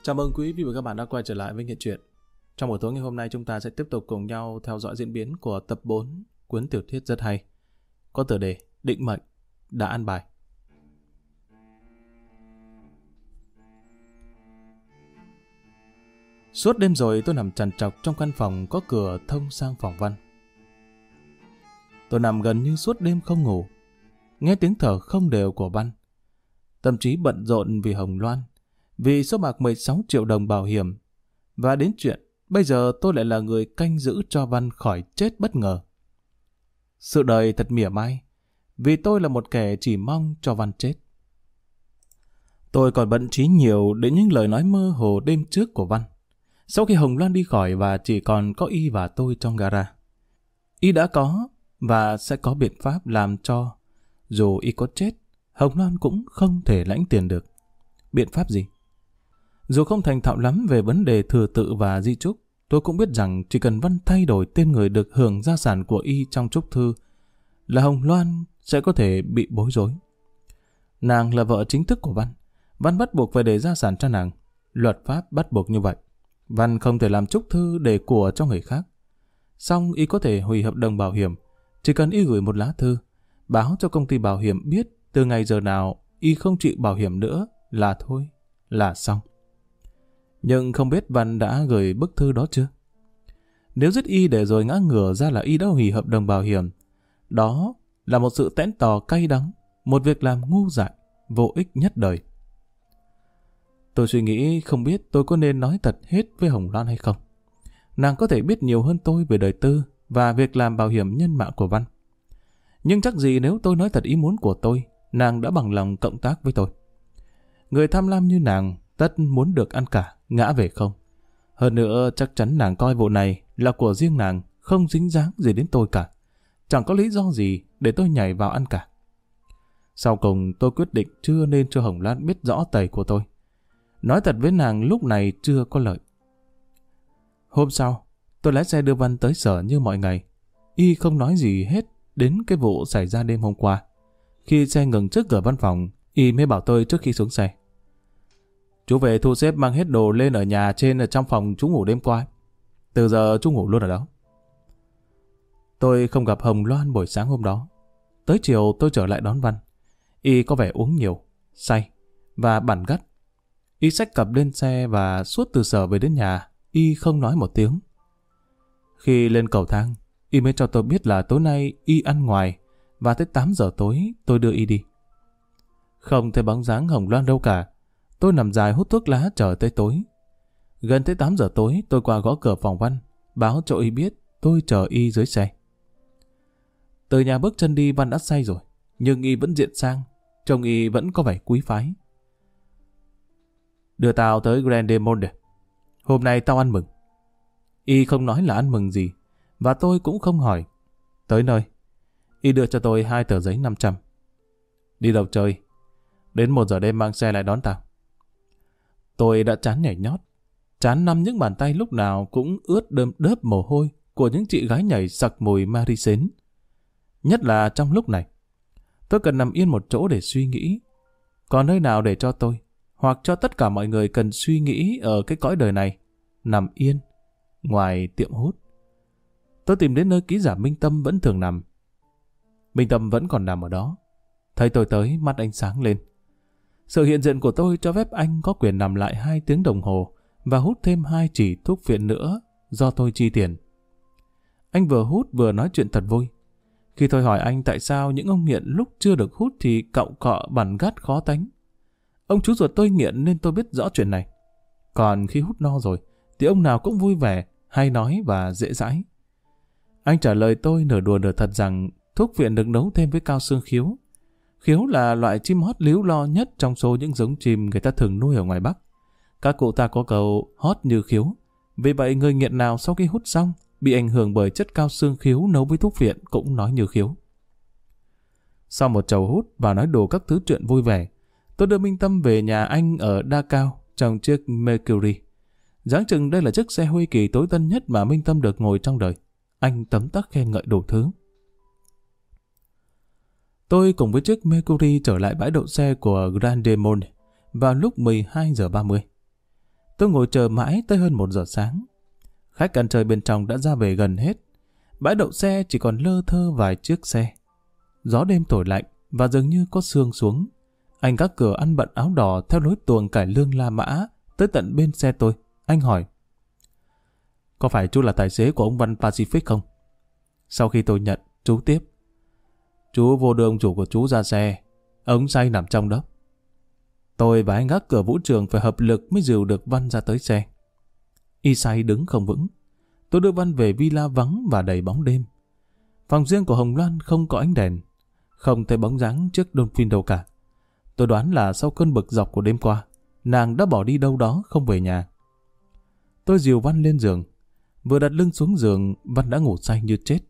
Chào mừng quý vị và các bạn đã quay trở lại với Nghệ Truyện. Trong buổi tối ngày hôm nay chúng ta sẽ tiếp tục cùng nhau theo dõi diễn biến của tập 4 cuốn tiểu thuyết rất hay có tựa đề Định Mệnh đã an bài. Suốt đêm rồi tôi nằm trằn trọc trong căn phòng có cửa thông sang phòng Văn. Tôi nằm gần như suốt đêm không ngủ, nghe tiếng thở không đều của Văn. Tâm trí bận rộn vì Hồng Loan, vì số bạc 16 triệu đồng bảo hiểm, và đến chuyện bây giờ tôi lại là người canh giữ cho Văn khỏi chết bất ngờ. Sự đời thật mỉa mai, vì tôi là một kẻ chỉ mong cho Văn chết. Tôi còn bận trí nhiều đến những lời nói mơ hồ đêm trước của Văn. Sau khi Hồng Loan đi khỏi và chỉ còn có Y và tôi trong gara, Y đã có và sẽ có biện pháp làm cho dù Y có chết, Hồng Loan cũng không thể lãnh tiền được. Biện pháp gì? Dù không thành thạo lắm về vấn đề thừa tự và di chúc, tôi cũng biết rằng chỉ cần Văn thay đổi tên người được hưởng gia sản của Y trong chúc thư là Hồng Loan sẽ có thể bị bối rối. Nàng là vợ chính thức của Văn. Văn bắt buộc phải để gia sản cho nàng. Luật pháp bắt buộc như vậy. Văn không thể làm chúc thư để của cho người khác. Xong Y có thể hủy hợp đồng bảo hiểm. Chỉ cần Y gửi một lá thư, báo cho công ty bảo hiểm biết từ ngày giờ nào Y không chịu bảo hiểm nữa là thôi, là xong. Nhưng không biết Văn đã gửi bức thư đó chưa? Nếu giết Y để rồi ngã ngửa ra là Y đã hủy hợp đồng bảo hiểm, đó là một sự tẽn tò cay đắng, một việc làm ngu dại, vô ích nhất đời. Tôi suy nghĩ không biết tôi có nên nói thật hết với Hồng Loan hay không. Nàng có thể biết nhiều hơn tôi về đời tư và việc làm bảo hiểm nhân mạng của Văn. Nhưng chắc gì nếu tôi nói thật ý muốn của tôi, nàng đã bằng lòng cộng tác với tôi. Người tham lam như nàng tất muốn được ăn cả, ngã về không. Hơn nữa chắc chắn nàng coi vụ này là của riêng nàng, không dính dáng gì đến tôi cả. Chẳng có lý do gì để tôi nhảy vào ăn cả. Sau cùng tôi quyết định chưa nên cho Hồng Loan biết rõ tầy của tôi. Nói thật với nàng lúc này chưa có lợi. Hôm sau, tôi lái xe đưa Văn tới sở như mọi ngày. Y không nói gì hết đến cái vụ xảy ra đêm hôm qua. Khi xe ngừng trước cửa văn phòng, Y mới bảo tôi trước khi xuống xe: "Chú về thu xếp mang hết đồ lên ở nhà trên ở trong phòng chú ngủ đêm qua. Từ giờ chú ngủ luôn ở đó." Tôi không gặp Hồng Loan buổi sáng hôm đó. Tới chiều tôi trở lại đón Văn. Y có vẻ uống nhiều, say và bẵn gắt. Y xách cặp lên xe và suốt từ sở về đến nhà, Y không nói một tiếng. Khi lên cầu thang, Y mới cho tôi biết là tối nay Y ăn ngoài và tới 8 giờ tối tôi đưa Y đi. Không thấy bóng dáng Hồng Loan đâu cả. Tôi nằm dài hút thuốc lá chờ tới tối. Gần tới 8 giờ tối tôi qua gõ cửa phòng Văn, báo cho Y biết tôi chờ Y dưới xe. Từ nhà bước chân đi Văn đã say rồi, nhưng Y vẫn diện sang, trông Y vẫn có vẻ quý phái. "Đưa tao tới Grand Monde. Hôm nay tao ăn mừng." Y không nói là ăn mừng gì, và tôi cũng không hỏi. Tới nơi, Y đưa cho tôi 2 tờ giấy 500. "Đi đâu chơi? Đến 1 giờ đêm mang xe lại đón tao." Tôi đã chán nhảy nhót, chán nằm những bàn tay lúc nào cũng ướt đơm đớp mồ hôi của những chị gái nhảy sặc mùi Marisến. Nhất là trong lúc này, tôi cần nằm yên một chỗ để suy nghĩ. Còn nơi nào để cho tôi, hoặc cho tất cả mọi người cần suy nghĩ ở cái cõi đời này, nằm yên, ngoài tiệm hút. Tôi tìm đến nơi ký giả Minh Tâm vẫn thường nằm. Minh Tâm vẫn còn nằm ở đó. Thấy tôi tới, mắt anh sáng lên. Sự hiện diện của tôi cho phép anh có quyền nằm lại 2 tiếng đồng hồ và hút thêm 2 chỉ thuốc phiện nữa do tôi chi tiền. Anh vừa hút vừa nói chuyện thật vui. Khi tôi hỏi anh tại sao những ông nghiện lúc chưa được hút thì cọng cọ bằn gắt khó tánh. Ông chú ruột tôi nghiện nên tôi biết rõ chuyện này. Còn khi hút no rồi thì ông nào cũng vui vẻ, hay nói và dễ dãi. Anh trả lời tôi nửa đùa nửa thật rằng thuốc phiện được nấu thêm với cao xương khiếu. Khiếu là loại chim hót líu lo nhất trong số những giống chim người ta thường nuôi ở ngoài Bắc. Các cụ ta có câu hót như khiếu. Vì vậy người nghiện nào sau khi hút xong bị ảnh hưởng bởi chất cao xương khiếu nấu với thuốc phiện cũng nói như khiếu. Sau một chầu hút và nói đùa các thứ chuyện vui vẻ, tôi đưa Minh Tâm về nhà anh ở Đa Cao trong chiếc Mercury. Dáng chừng đây là chiếc xe Huy Kỳ tối tân nhất mà Minh Tâm được ngồi trong đời. Anh tấm tắc khen ngợi đủ thứ. Tôi cùng với chiếc Mercury trở lại bãi đậu xe của Grand Monde vào lúc 12 giờ 30. Tôi ngồi chờ mãi tới hơn 1 giờ sáng. Khách ăn chơi bên trong đã ra về gần hết. Bãi đậu xe chỉ còn lơ thơ vài chiếc xe. Gió đêm thổi lạnh và dường như có sương xuống. Anh gác cửa ăn bận áo đỏ theo lối tuồng cải lương La Mã tới tận bên xe tôi. Anh hỏi: có phải chú là tài xế của ông Văn Pacific không? Sau khi tôi nhận, chú tiếp: chú vô đưa ông chủ của chú ra xe. Ông say nằm trong đó. Tôi và anh gác cửa vũ trường phải hợp lực mới dìu được Văn ra tới xe. Y say đứng không vững. Tôi đưa Văn về villa vắng và đầy bóng đêm. Phòng riêng của Hồng Loan không có ánh đèn, không thấy bóng dáng chiếc Dolphin đâu cả. Tôi đoán là sau cơn bực dọc của đêm qua, nàng đã bỏ đi đâu đó không về nhà. Tôi dìu Văn lên giường. Vừa đặt lưng xuống giường, Văn đã ngủ say như chết.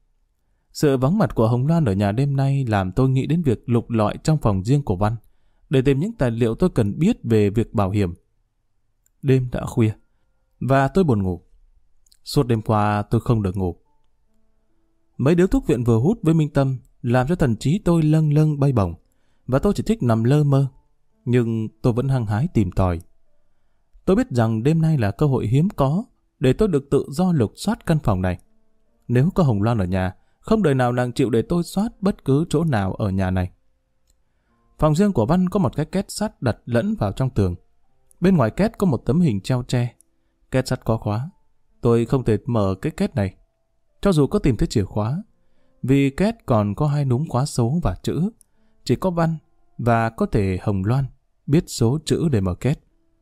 Sự vắng mặt của Hồng Loan ở nhà đêm nay làm tôi nghĩ đến việc lục lọi trong phòng riêng của Văn để tìm những tài liệu tôi cần biết về việc bảo hiểm. Đêm đã khuya và tôi buồn ngủ. Suốt đêm qua tôi không được ngủ. Mấy điếu thuốc viện vừa hút với Minh Tâm làm cho thần trí tôi lâng lâng bay bổng và tôi chỉ thích nằm lơ mơ. Nhưng tôi vẫn hăng hái tìm tòi. Tôi biết rằng đêm nay là cơ hội hiếm có để tôi được tự do lục soát căn phòng này. Nếu có Hồng Loan ở nhà, không đời nào nàng chịu để tôi soát bất cứ chỗ nào ở nhà này. Phòng riêng của Văn có một cái két sắt đặt lẫn vào trong tường. Bên ngoài két có một tấm hình treo tre. Két sắt có khóa. Tôi không thể mở cái két này, cho dù có tìm thấy chìa khóa, vì két còn có 2 núm khóa số và chữ. Chỉ có Văn và có thể Hồng Loan biết số chữ để mở két.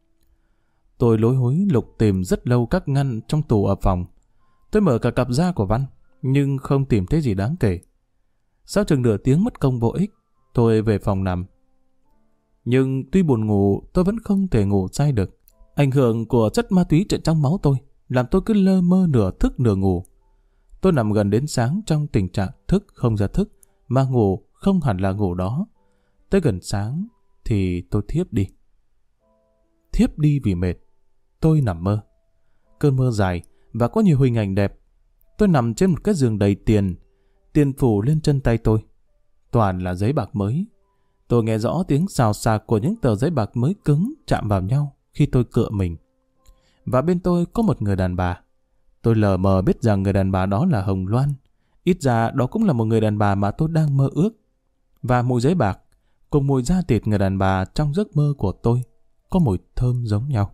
Tôi lối hối lục tìm rất lâu các ngăn trong tủ ở phòng. Tôi mở cả cặp da của Văn, nhưng không tìm thấy gì đáng kể. Sau chừng nửa tiếng mất công vô ích, tôi về phòng nằm. Nhưng tuy buồn ngủ, tôi vẫn không thể ngủ say được. Ảnh hưởng của chất ma túy chạy trong máu tôi làm tôi cứ lơ mơ nửa thức nửa ngủ. Tôi nằm gần đến sáng trong tình trạng thức không ra thức, mà ngủ không hẳn là ngủ đó. Tới gần sáng thì tôi thiếp đi. Thiếp đi vì mệt. Tôi nằm mơ. Cơn mơ dài và có nhiều hình ảnh đẹp. Tôi nằm trên một cái giường đầy tiền. Tiền phủ lên chân tay tôi. Toàn là giấy bạc mới. Tôi nghe rõ tiếng xào xạc của những tờ giấy bạc mới cứng chạm vào nhau khi tôi cựa mình. Và bên tôi có một người đàn bà. Tôi lờ mờ biết rằng người đàn bà đó là Hồng Loan. Ít ra đó cũng là một người đàn bà mà tôi đang mơ ước. Và mùi giấy bạc cùng mùi da thịt người đàn bà trong giấc mơ của tôi có mùi thơm giống nhau.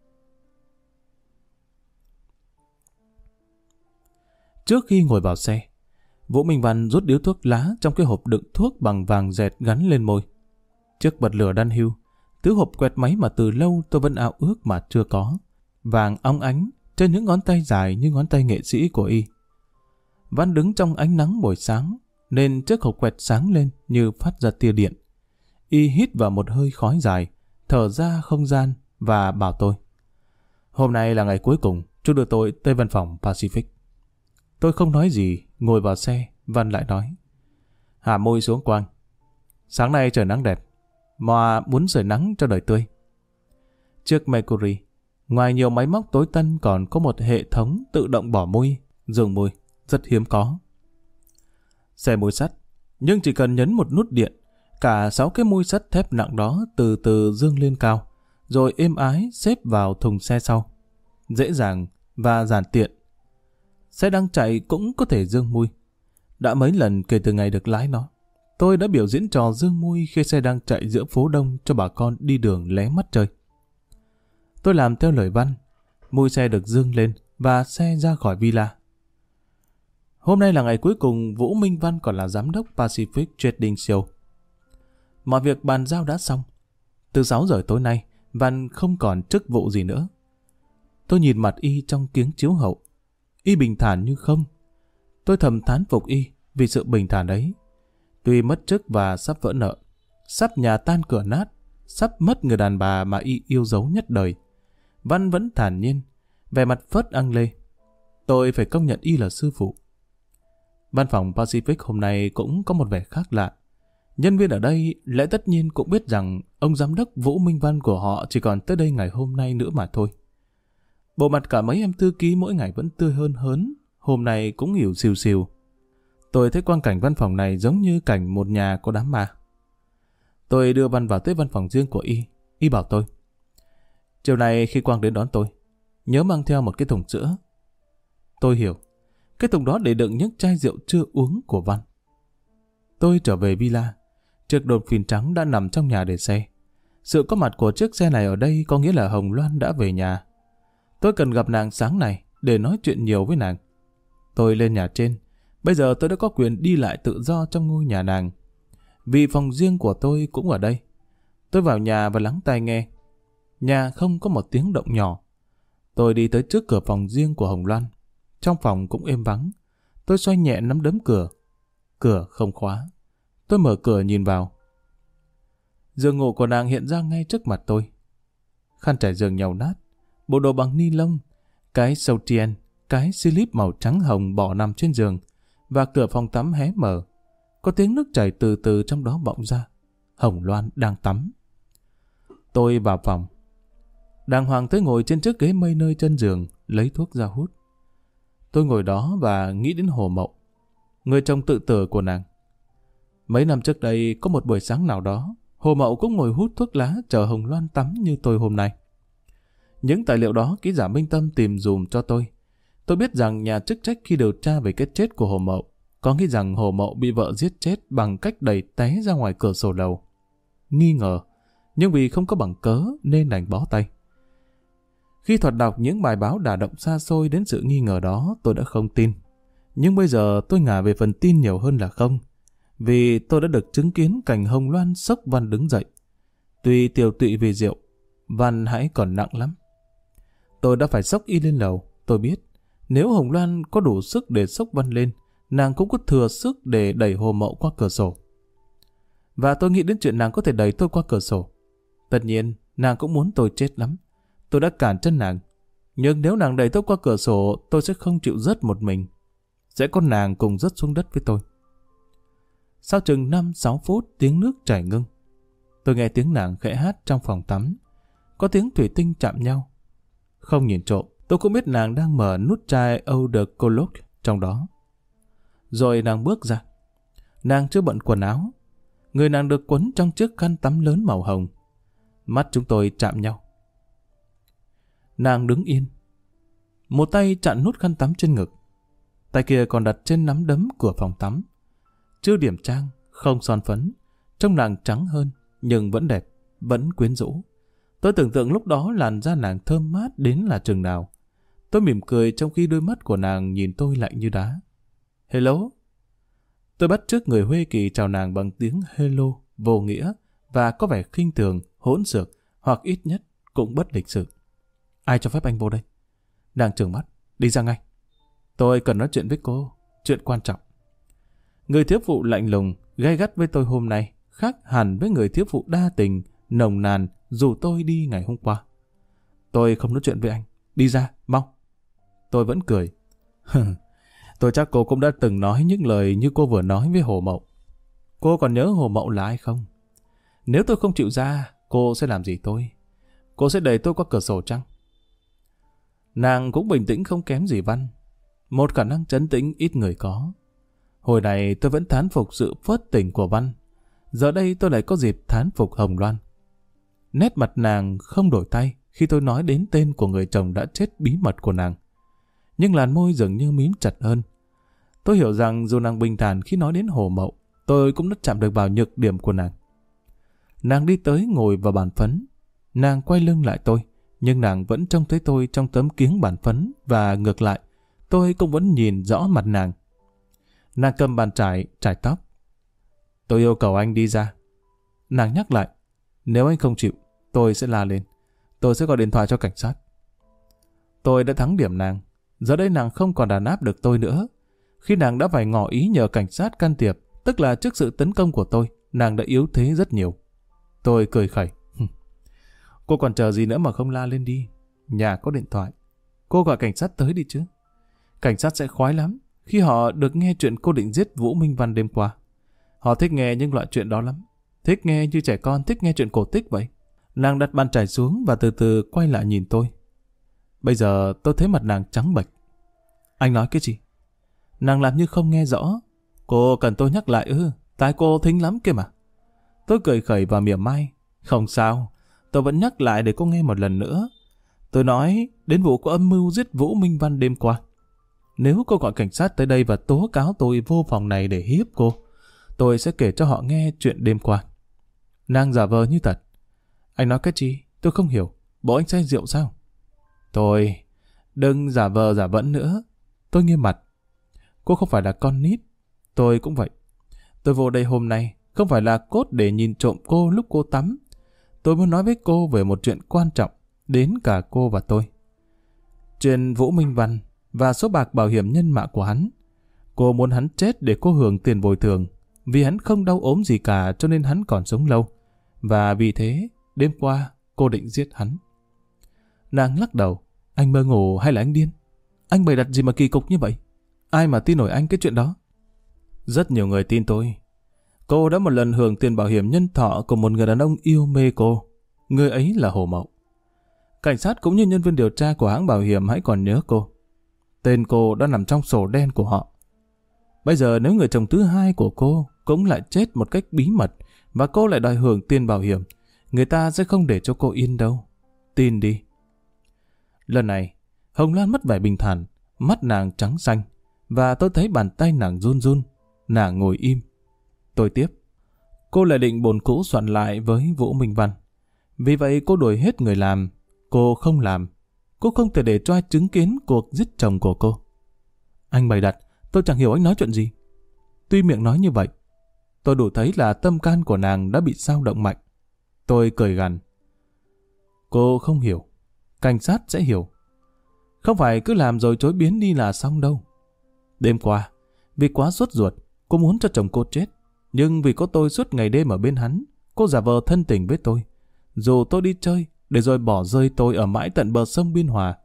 Trước khi ngồi vào xe, Vũ Minh Văn rút điếu thuốc lá trong cái hộp đựng thuốc bằng vàng dẹt gắn lên môi. Chiếc bật lửa đan hưu, thứ hộp quẹt máy mà từ lâu tôi vẫn ao ước mà chưa có. Vàng óng ánh trên những ngón tay dài như ngón tay nghệ sĩ của y. Văn đứng trong ánh nắng buổi sáng nên chiếc hộp quẹt sáng lên như phát ra tia điện. Y hít vào một hơi khói dài, thở ra không gian và bảo tôi: hôm nay là ngày cuối cùng, chú đưa tôi tới văn phòng Pacific. Tôi không nói gì, ngồi vào xe. Văn lại nói: hạ môi xuống Quang. Sáng nay trời nắng đẹp, mà muốn sưởi nắng cho đời tươi. Chiếc Mercury, ngoài nhiều máy móc tối tân còn có một hệ thống tự động bỏ môi, dường môi, rất hiếm có. Xe môi sắt, nhưng chỉ cần nhấn một nút điện, cả 6 cái môi sắt thép nặng đó từ từ dương lên cao, rồi êm ái xếp vào thùng xe sau. Dễ dàng và giản tiện. Xe đang chạy cũng có thể dương môi. Đã mấy lần kể từ ngày được lái nó, tôi đã biểu diễn trò dương môi khi xe đang chạy giữa phố đông cho bà con đi đường lé mắt chơi. Tôi làm theo lời Văn, môi xe được dương lên và xe ra khỏi villa. Hôm nay là ngày cuối cùng Vũ Minh Văn còn là giám đốc Pacific Trading Show. Mọi việc bàn giao đã xong. Từ 6 giờ tối nay, Văn không còn chức vụ gì nữa. Tôi nhìn mặt y trong kiếng chiếu hậu. Y bình thản như không. Tôi thầm thán phục y vì sự bình thản ấy. Tuy mất chức và sắp vỡ nợ, sắp nhà tan cửa nát, sắp mất người đàn bà mà y yêu dấu nhất đời, Văn vẫn thản nhiên, vẻ mặt phớt ăng lê. Tôi phải công nhận y là sư phụ. Văn phòng Pacific hôm nay cũng có một vẻ khác lạ. Nhân viên ở đây lẽ tất nhiên cũng biết rằng ông giám đốc Vũ Minh Văn của họ chỉ còn tới đây ngày hôm nay nữa mà thôi. Bộ mặt cả mấy em thư ký mỗi ngày vẫn tươi hơn hớn, hôm nay cũng hiểu xìu xìu. Tôi thấy quang cảnh văn phòng này giống như cảnh một nhà có đám ma. Tôi đưa Văn vào tới văn phòng riêng của y. Y bảo tôi: Chiều nay khi Quang đến đón tôi, nhớ mang theo một cái thùng sữa. Tôi hiểu, cái thùng đó để đựng những chai rượu chưa uống của Văn. Tôi trở về villa, chiếc đột phìn trắng đã nằm trong nhà để xe. Sự có mặt của chiếc xe này ở đây có nghĩa là Hồng Loan đã về nhà. Tôi cần gặp nàng sáng này để nói chuyện nhiều với nàng. Tôi lên nhà trên, bây giờ tôi đã có quyền đi lại tự do trong ngôi nhà nàng. Vì phòng riêng của tôi cũng ở đây. Tôi vào nhà và lắng tai nghe. Nhà không có một tiếng động nhỏ. Tôi đi tới trước cửa phòng riêng của Hồng Loan. Trong phòng cũng êm vắng. Tôi xoay nhẹ nắm đấm cửa. Cửa không khóa. Tôi mở cửa nhìn vào. Giường ngủ của nàng hiện ra ngay trước mặt tôi. Khăn trải giường nhàu nát, bộ đồ bằng ni lông, cái soutien, cái slip màu trắng hồng bỏ nằm trên giường, và cửa phòng tắm hé mở. Có tiếng nước chảy từ từ trong đó vọng ra. Hồng Loan đang tắm. Tôi vào phòng. Đàng hoàng tới ngồi trên chiếc ghế mây nơi chân giường, lấy thuốc ra hút. Tôi ngồi đó và nghĩ đến Hồ Mậu, người chồng tự tử của nàng. Mấy năm trước đây, có một buổi sáng nào đó, Hồ Mậu cũng ngồi hút thuốc lá chờ Hồng Loan tắm như tôi hôm nay. Những tài liệu đó ký giả Minh Tâm tìm dùm cho tôi. Tôi biết rằng nhà chức trách khi điều tra về cái chết của Hồ Mậu có nghĩ rằng Hồ Mậu bị vợ giết chết bằng cách đẩy té ra ngoài cửa sổ lầu. Nghi ngờ, nhưng vì không có bằng cớ nên đành bó tay. Khi thoạt đọc những bài báo đả động xa xôi đến sự nghi ngờ đó, tôi đã không tin. Nhưng bây giờ tôi ngả về phần tin nhiều hơn là không. Vì tôi đã được chứng kiến cảnh Hồng Loan xốc Văn đứng dậy. Tuy tiều tụy vì rượu, Văn hãy còn nặng lắm. Tôi đã phải xốc y lên lầu. Tôi biết, nếu Hồng Loan có đủ sức để xốc Văn lên, nàng cũng có thừa sức để đẩy Hồ Mậu qua cửa sổ. Và tôi nghĩ đến chuyện nàng có thể đẩy tôi qua cửa sổ. Tất nhiên, nàng cũng muốn tôi chết lắm. Tôi đã cản chân nàng. Nhưng nếu nàng đẩy tôi qua cửa sổ, tôi sẽ không chịu rớt một mình. Sẽ có nàng cùng rớt xuống đất với tôi. Sau chừng 5-6 phút, tiếng nước chảy ngưng. Tôi nghe tiếng nàng khẽ hát trong phòng tắm. Có tiếng thủy tinh chạm nhau. Không nhìn trộm, tôi cũng biết nàng đang mở nút chai Eau de Cologne trong đó. Rồi nàng bước ra. Nàng chưa bận quần áo. Người nàng được quấn trong chiếc khăn tắm lớn màu hồng. Mắt chúng tôi chạm nhau. Nàng đứng yên. Một tay chặn nút khăn tắm trên ngực. Tay kia còn đặt trên nắm đấm của phòng tắm. Chưa điểm trang, không son phấn. Trông nàng trắng hơn, nhưng vẫn đẹp, vẫn quyến rũ. Tôi tưởng tượng lúc đó làn da nàng thơm mát đến là chừng nào. Tôi mỉm cười trong khi đôi mắt của nàng nhìn tôi lạnh như đá. Hello. Tôi bắt chước người Huế Kỳ chào nàng bằng tiếng hello, vô nghĩa và có vẻ khinh thường, hỗn xược, hoặc ít nhất cũng bất lịch sự. Ai cho phép anh vô đây? Nàng trừng mắt, đi ra ngay. Tôi cần nói chuyện với cô, chuyện quan trọng. Người thiếu phụ lạnh lùng, gay gắt với tôi hôm nay khác hẳn với người thiếu phụ đa tình, nồng nàn dù tôi đi ngày hôm qua. Tôi không nói chuyện với anh, đi ra, mau. Tôi vẫn cười. Tôi chắc cô cũng đã từng nói những lời như cô vừa nói với Hồ Mậu. Cô còn nhớ Hồ Mậu là ai không? Nếu tôi không chịu ra, cô sẽ làm gì tôi? Cô sẽ đẩy tôi qua cửa sổ chăng? Nàng cũng bình tĩnh không kém gì Văn. Một khả năng trấn tĩnh ít người có. Hồi này tôi vẫn thán phục sự phớt tình của Văn. Giờ đây tôi lại có dịp thán phục Hồng Loan. Nét mặt nàng không đổi thay khi tôi nói đến tên của người chồng đã chết bí mật của nàng. Nhưng làn môi dường như mím chặt hơn. Tôi hiểu rằng dù nàng bình thản khi nói đến Hồ Mậu, tôi cũng đã chạm được vào nhược điểm của nàng. Nàng đi tới ngồi vào bàn phấn. Nàng quay lưng lại tôi, nhưng nàng vẫn trông thấy tôi trong tấm kiếng bàn phấn và ngược lại, tôi cũng vẫn nhìn rõ mặt nàng. Nàng cầm bàn chải tóc. Tôi yêu cầu anh đi ra. Nàng nhắc lại, nếu anh không chịu, tôi sẽ la lên. Tôi sẽ gọi điện thoại cho cảnh sát. Tôi đã thắng điểm nàng. Giờ đây nàng không còn đàn áp được tôi nữa. Khi nàng đã phải ngỏ ý nhờ cảnh sát can thiệp, tức là trước sự tấn công của tôi, nàng đã yếu thế rất nhiều. Tôi cười khẩy. Cô còn chờ gì nữa mà không la lên đi. Nhà có điện thoại. Cô gọi cảnh sát tới đi chứ. Cảnh sát sẽ khoái lắm khi họ được nghe chuyện cô định giết Vũ Minh Văn đêm qua. Họ thích nghe những loại chuyện đó lắm. Thích nghe như trẻ con thích nghe chuyện cổ tích vậy. Nàng đặt bàn chải xuống và từ từ quay lại nhìn tôi. Bây giờ tôi thấy mặt nàng trắng bệch. Anh nói cái gì? Nàng làm như không nghe rõ. Cô cần tôi nhắc lại ư? Tai cô thính lắm kia mà. Tôi cười khẩy và mỉa mai. Không sao. Tôi vẫn nhắc lại để cô nghe một lần nữa. Tôi nói đến vụ có âm mưu giết Vũ Minh Văn đêm qua. Nếu cô gọi cảnh sát tới đây và tố cáo tôi vô phòng này để hiếp cô, tôi sẽ kể cho họ nghe chuyện đêm qua. Nàng giả vờ như thật. Anh nói cái gì? Tôi không hiểu. Bộ anh say rượu sao? Tôi... Đừng giả vờ giả vẫn nữa. Tôi nghiêm mặt. Cô không phải là con nít. Tôi cũng vậy. Tôi vô đây hôm nay không phải là cốt để nhìn trộm cô lúc cô tắm. Tôi muốn nói với cô về một chuyện quan trọng đến cả cô và tôi. Chuyện Vũ Minh Văn và số bạc bảo hiểm nhân mạng của hắn. Cô muốn hắn chết để cô hưởng tiền bồi thường. Vì hắn không đau ốm gì cả cho nên hắn còn sống lâu. Và vì thế, đêm qua cô định giết hắn. Nàng lắc đầu. Anh mơ ngủ hay là anh điên? Anh bày đặt gì mà kỳ cục như vậy? Ai mà tin nổi anh cái chuyện đó? Rất nhiều người tin tôi. Cô đã một lần hưởng tiền bảo hiểm nhân thọ của một người đàn ông yêu mê cô. Người ấy là Hồ Mậu. Cảnh sát cũng như nhân viên điều tra của hãng bảo hiểm hãy còn nhớ cô. Tên cô đã nằm trong sổ đen của họ. Bây giờ nếu người chồng thứ hai của cô cũng lại chết một cách bí mật và cô lại đòi hưởng tiền bảo hiểm, người ta sẽ không để cho cô yên đâu. Tin đi. Lần này, Hồng Lan mất vẻ bình thản, mắt nàng trắng xanh, và tôi thấy bàn tay nàng run run. Nàng ngồi im. Tôi tiếp. Cô lại định bồn cũ soạn lại với Vũ Minh Văn. Vì vậy cô đuổi hết người làm. Cô không làm. Cô không thể để cho ai chứng kiến cuộc giết chồng của cô. Anh bày đặt, tôi chẳng hiểu anh nói chuyện gì. Tuy miệng nói như vậy, tôi đủ thấy là tâm can của nàng đã bị xao động mạnh. Tôi cười gằn. Cô không hiểu. Cảnh sát sẽ hiểu. Không phải cứ làm rồi chối biến đi là xong đâu. Đêm qua, vì quá sốt ruột, cô muốn cho chồng cô chết. Nhưng vì có tôi suốt ngày đêm ở bên hắn, cô giả vờ thân tình với tôi. Dù tôi đi chơi, để rồi bỏ rơi tôi ở mãi tận bờ sông Biên Hòa.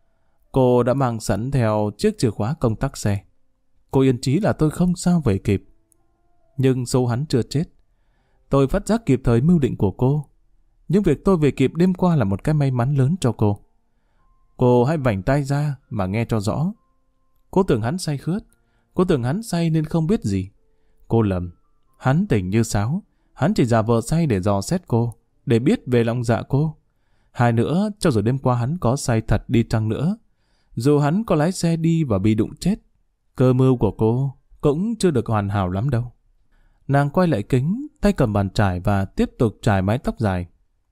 Cô đã mang sẵn theo chiếc chìa khóa công tắc xe. Cô yên chí là tôi không sao về kịp. Nhưng số hắn chưa chết. Tôi phát giác kịp thời mưu định của cô. Nhưng việc tôi về kịp đêm qua là một cái may mắn lớn cho cô. Cô hãy vảnh tay ra mà nghe cho rõ. Cô tưởng hắn say khướt. Cô tưởng hắn say nên không biết gì. Cô lầm. Hắn tỉnh như sáo. Hắn chỉ giả vờ say để dò xét cô, để biết về lòng dạ cô. Hai nữa, cho dù đêm qua hắn có say thật đi chăng nữa, dù hắn có lái xe đi và bị đụng chết, cơ mưu của cô cũng chưa được hoàn hảo lắm đâu. Nàng quay lại kính, tay cầm bàn chải và tiếp tục chải mái tóc dài.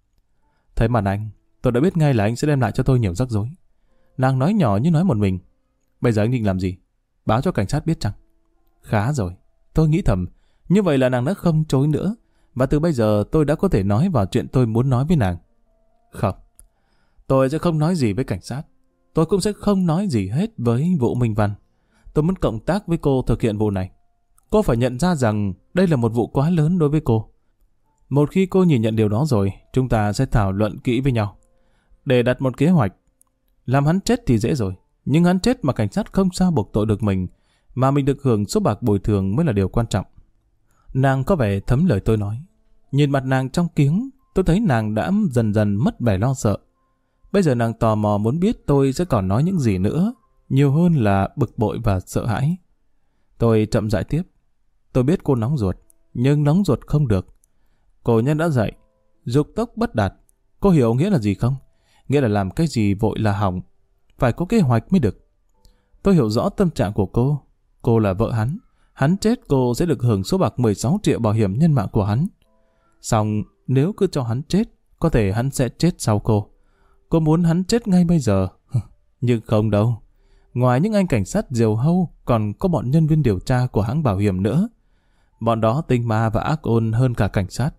Thấy mặt anh, tôi đã biết ngay là anh sẽ đem lại cho tôi nhiều rắc rối. Nàng nói nhỏ như nói một mình. Bây giờ anh định làm gì? Báo cho cảnh sát biết chăng? Khá rồi. Tôi nghĩ thầm, như vậy là nàng đã không chối nữa. Và từ bây giờ tôi đã có thể nói vào chuyện tôi muốn nói với nàng. Không. Tôi sẽ không nói gì với cảnh sát. Tôi cũng sẽ không nói gì hết với Vũ Minh Văn. Tôi muốn cộng tác với cô thực hiện vụ này. Cô phải nhận ra rằng đây là một vụ quá lớn đối với cô. Một khi cô nhìn nhận điều đó rồi, chúng ta sẽ thảo luận kỹ với nhau. Để đặt một kế hoạch. Làm hắn chết thì dễ rồi. Nhưng hắn chết mà cảnh sát không sao buộc tội được mình, mà mình được hưởng số bạc bồi thường mới là điều quan trọng. Nàng có vẻ thấm lời tôi nói. Nhìn mặt nàng trong kiếng, tôi thấy nàng đã dần dần mất vẻ lo sợ. Bây giờ nàng tò mò muốn biết tôi sẽ còn nói những gì nữa, nhiều hơn là bực bội và sợ hãi. Tôi chậm rãi tiếp. Tôi biết cô nóng ruột, nhưng nóng ruột không được. Cổ nhân đã dạy, dục tốc bất đạt. Cô hiểu nghĩa là gì không? Nghĩa là làm cái gì vội là hỏng. Phải có kế hoạch mới được. Tôi hiểu rõ tâm trạng của cô. Cô là vợ hắn. Hắn chết cô sẽ được hưởng số bạc 16 triệu bảo hiểm nhân mạng của hắn. Xong nếu cứ cho hắn chết, có thể hắn sẽ chết sau cô. Cô muốn hắn chết ngay bây giờ. Nhưng không đâu. Ngoài những anh cảnh sát diều hâu, còn có bọn nhân viên điều tra của hãng bảo hiểm nữa. Bọn đó tinh ma và ác ôn hơn cả cảnh sát.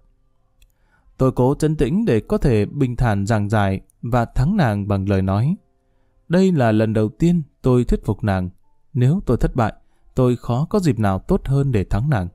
Tôi cố trấn tĩnh để có thể bình thản giảng giải và thắng nàng bằng lời nói. Đây là lần đầu tiên tôi thuyết phục nàng. Nếu tôi thất bại, tôi khó có dịp nào tốt hơn để thắng nàng.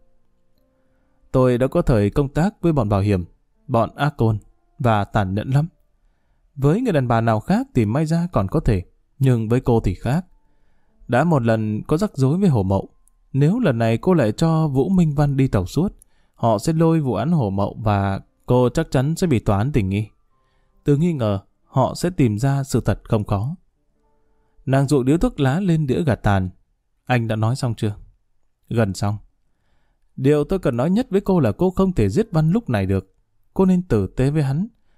Tôi đã có thời công tác với bọn bảo hiểm, bọn ác ôn và tàn nhẫn lắm. Với người đàn bà nào khác thì may ra còn có thể, nhưng với cô thì khác. Đã một lần có rắc rối với Hồ Mậu. Nếu lần này cô lại cho Vũ Minh Văn đi tàu suốt, họ sẽ lôi vụ án Hồ Mậu và cô chắc chắn sẽ bị tòa án tình nghi. Từ nghi ngờ, họ sẽ tìm ra sự thật không khó. Nàng dụ điếu thuốc lá lên đĩa gạt tàn. Anh đã nói xong chưa? Gần xong. Điều tôi cần nói nhất với cô là cô không thể giết Văn lúc này được. Cô nên tử tế với hắn.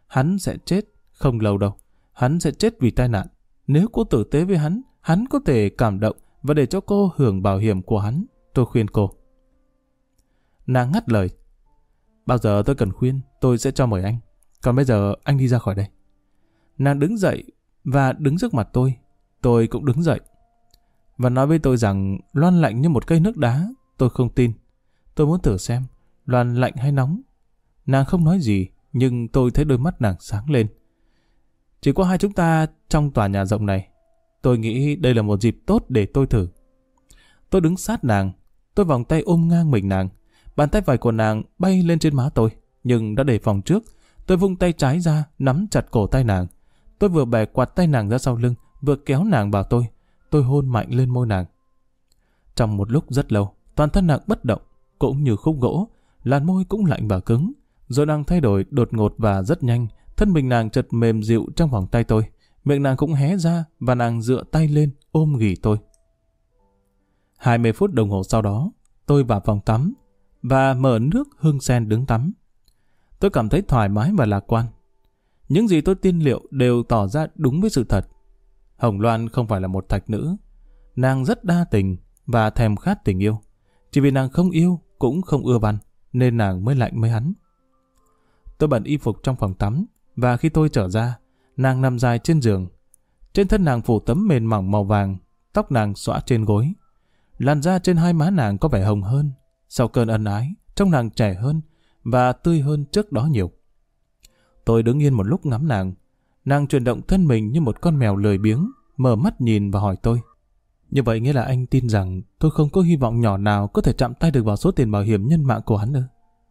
Hắn sẽ chết, không lâu đâu. Hắn sẽ chết vì tai nạn. Nếu cô tử tế với hắn có thể cảm động và để cho cô hưởng bảo hiểm của hắn. Tôi khuyên cô. Nàng ngắt lời. Bao giờ tôi cần khuyên, tôi sẽ cho mời anh. Còn bây giờ anh đi ra khỏi đây. Nàng đứng dậy và đứng trước mặt tôi. Tôi cũng đứng dậy. Và nói với tôi rằng Loan lạnh như một cây nước đá. Tôi không tin. Tôi muốn thử xem Loan lạnh hay nóng. Nàng không nói gì, nhưng tôi thấy đôi mắt nàng sáng lên. Chỉ có hai chúng ta trong tòa nhà rộng này. Tôi nghĩ đây là một dịp tốt để tôi thử. Tôi đứng sát nàng. Tôi vòng tay ôm ngang mình nàng. Bàn tay phải của nàng bay lên trên má tôi, nhưng đã đề phòng trước. Tôi vung tay trái ra, nắm chặt cổ tay nàng. Tôi vừa bẻ quạt tay nàng ra sau lưng, vừa kéo nàng vào tôi. Tôi hôn mạnh lên môi nàng. Trong một lúc rất lâu, toàn thân nàng bất động, cũng như khúc gỗ, làn môi cũng lạnh và cứng. Rồi nàng thay đổi đột ngột và rất nhanh, thân mình nàng chợt mềm dịu trong vòng tay tôi. Miệng nàng cũng hé ra và nàng dựa tay lên ôm ghì tôi. 20 phút đồng hồ sau đó, tôi vào phòng tắm và mở nước hương sen đứng tắm. Tôi cảm thấy thoải mái và lạc quan. Những gì tôi tiên liệu đều tỏ ra đúng với sự thật. Hồng Loan không phải là một thạch nữ. Nàng rất đa tình và thèm khát tình yêu. Chỉ vì nàng không yêu cũng không ưa Văn, nên nàng mới lạnh với hắn. Tôi bận y phục trong phòng tắm, và khi tôi trở ra, nàng nằm dài trên giường. Trên thân nàng phủ tấm mền mỏng màu vàng, tóc nàng xõa trên gối. Làn da trên hai má nàng có vẻ hồng hơn. Sau cơn ân ái, trông nàng trẻ hơn và tươi hơn trước đó nhiều. Tôi đứng yên một lúc ngắm nàng. Nàng chuyển động thân mình như một con mèo lười biếng, mở mắt nhìn và hỏi tôi. Như vậy nghĩa là anh tin rằng tôi không có hy vọng nhỏ nào có thể chạm tay được vào số tiền bảo hiểm nhân mạng của hắn ư?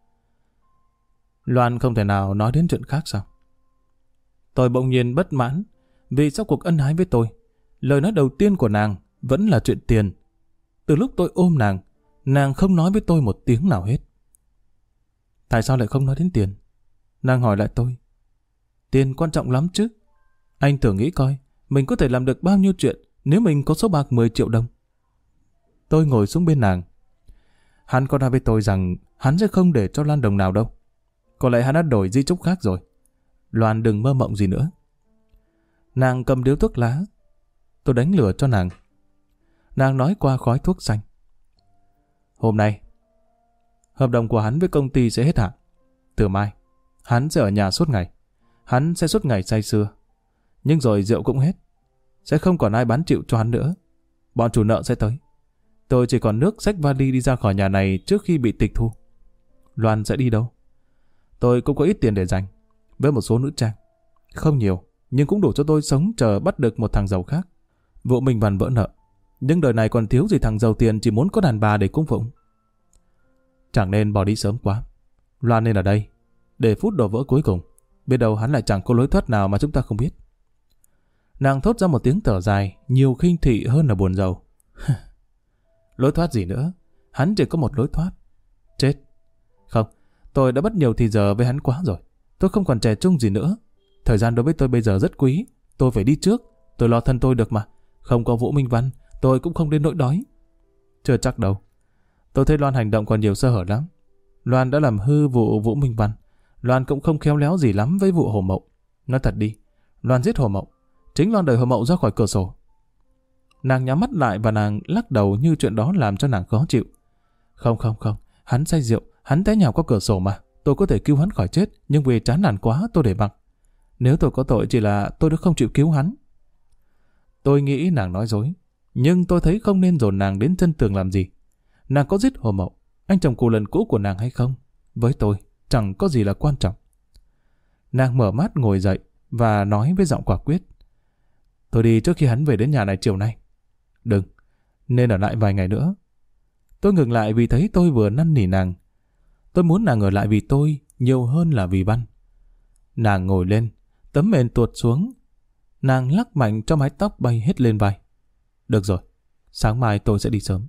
Loan không thể nào nói đến chuyện khác sao? Tôi bỗng nhiên bất mãn vì sau cuộc ân ái với tôi, lời nói đầu tiên của nàng vẫn là chuyện tiền. Từ lúc tôi ôm nàng, nàng không nói với tôi một tiếng nào hết. Tại sao lại không nói đến tiền? Nàng hỏi lại tôi. Tiền quan trọng lắm chứ. Anh thử nghĩ coi, mình có thể làm được bao nhiêu chuyện nếu mình có số bạc 10 triệu đồng. Tôi ngồi xuống bên nàng. Hắn có nói với tôi rằng hắn sẽ không để cho Loan đồng nào đâu. Có lẽ hắn đã đổi di chúc khác rồi. Loan đừng mơ mộng gì nữa. Nàng cầm điếu thuốc lá. Tôi đánh lửa cho nàng. Nàng nói qua khói thuốc xanh. Hôm nay, hợp đồng của hắn với công ty sẽ hết hạn. Từ mai, hắn sẽ ở nhà suốt ngày. Hắn sẽ suốt ngày say sưa. Nhưng rồi rượu cũng hết. Sẽ không còn ai bán chịu cho hắn nữa. Bọn chủ nợ sẽ tới. Tôi chỉ còn nước xách vali đi ra khỏi nhà này trước khi bị tịch thu. Loan sẽ đi đâu? Tôi cũng có ít tiền để dành. Với một số nữ trang. Không nhiều, nhưng cũng đủ cho tôi sống chờ bắt được một thằng giàu khác. Vụ mình Văn vỡ nợ. Nhưng đời này còn thiếu gì thằng giàu tiền chỉ muốn có đàn bà để cung phụng. Chẳng nên bỏ đi sớm quá. Loan nên ở đây, để phút đổ vỡ cuối cùng. Biết đâu hắn lại chẳng có lối thoát nào mà chúng ta không biết. Nàng thốt ra một tiếng thở dài, nhiều khinh thị hơn là buồn rầu. Lối thoát gì nữa? Hắn chỉ có một lối thoát. Chết. Không, tôi đã mất nhiều thì giờ với hắn quá rồi. Tôi không còn trẻ trung gì nữa. Thời gian đối với tôi bây giờ rất quý. Tôi phải đi trước. Tôi lo thân tôi được mà. Không có Vũ Minh Văn, tôi cũng không đến nỗi đói. Chưa chắc đâu. Tôi thấy Loan hành động còn nhiều sơ hở lắm. Loan đã làm hư vụ Vũ Minh Văn. Loan cũng không khéo léo gì lắm với vụ Hồ Mậu. Nói thật đi, Loan giết Hồ Mậu. Chính Loan đẩy Hồ Mậu ra khỏi cửa sổ. Nàng nhắm mắt lại và nàng lắc đầu như chuyện đó làm cho nàng khó chịu. Không, hắn say rượu, hắn té nhào qua cửa sổ mà. Tôi có thể cứu hắn khỏi chết, nhưng vì chán nản quá tôi để mặc. Nếu tôi có tội chỉ là tôi đã không chịu cứu hắn. Tôi nghĩ nàng nói dối, nhưng tôi thấy không nên dồn nàng đến chân tường làm gì. Nàng có giết Hồ Mậu, anh chồng cũ lần cũ của nàng hay không? Với tôi, chẳng có gì là quan trọng. Nàng mở mắt ngồi dậy và nói với giọng quả quyết. Tôi đi trước khi hắn về đến nhà này chiều nay. Đừng, nên ở lại vài ngày nữa. Tôi ngừng lại vì thấy tôi vừa năn nỉ nàng. Tôi muốn nàng ở lại vì tôi nhiều hơn là vì Văn. Nàng ngồi lên, tấm mền tuột xuống. Nàng lắc mạnh cho mái tóc bay hết lên vai. Được rồi, sáng mai tôi sẽ đi sớm.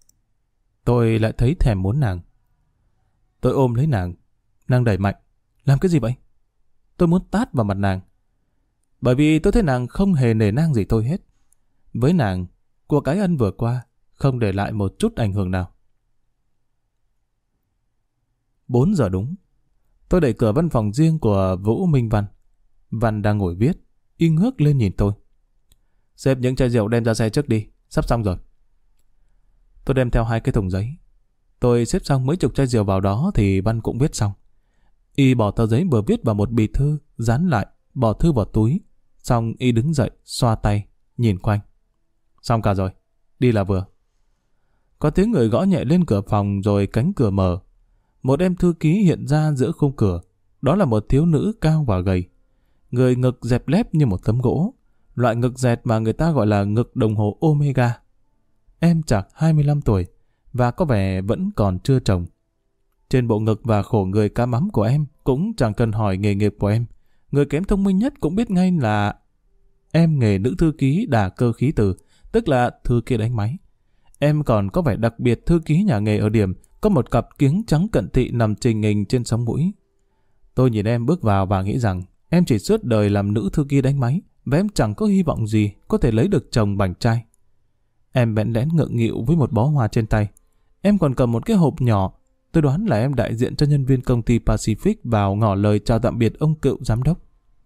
Tôi lại thấy thèm muốn nàng. Tôi ôm lấy nàng. Nàng đẩy mạnh. Làm cái gì vậy? Tôi muốn tát vào mặt nàng. Bởi vì tôi thấy nàng không hề nể nang gì tôi hết. Với nàng, cuộc cái ân vừa qua không để lại một chút ảnh hưởng nào. 4 giờ đúng. Tôi đẩy cửa văn phòng riêng của Vũ Minh Văn. Văn đang ngồi viết, y ngước lên nhìn tôi. Xếp những chai rượu đem ra xe trước đi, sắp xong rồi. Tôi đem theo 2 cái thùng giấy. Tôi xếp xong mấy chục chai rượu vào đó thì Văn cũng viết xong. Y bỏ tờ giấy vừa viết vào một bì thư, dán lại, bỏ thư vào túi. Xong y đứng dậy, xoa tay, nhìn quanh. Xong cả rồi, đi là vừa. Có tiếng người gõ nhẹ lên cửa phòng rồi cánh cửa mở. Một em thư ký hiện ra giữa khung cửa. Đó là một thiếu nữ cao và gầy. Người ngực dẹp lép như một tấm gỗ. Loại ngực dẹt mà người ta gọi là ngực đồng hồ Omega. Em chạc 25 tuổi và có vẻ vẫn còn chưa chồng. Trên bộ ngực và khổ người cá mắm của em cũng chẳng cần hỏi nghề nghiệp của em. Người kém thông minh nhất cũng biết ngay là em nghề nữ thư ký đà cơ khí từ, tức là thư kia đánh máy. Em còn có vẻ đặc biệt thư ký nhà nghề ở điểm có một cặp kiếng trắng cận thị nằm trình hình trên sống mũi. Tôi nhìn em bước vào và nghĩ rằng em chỉ suốt đời làm nữ thư ký đánh máy và em chẳng có hy vọng gì có thể lấy được chồng bảnh trai. Em bẽn lẽn ngượng nghịu với một bó hoa trên tay. Em còn cầm một cái hộp nhỏ. Tôi đoán là em đại diện cho nhân viên công ty Pacific vào ngỏ lời chào tạm biệt ông cựu giám đốc.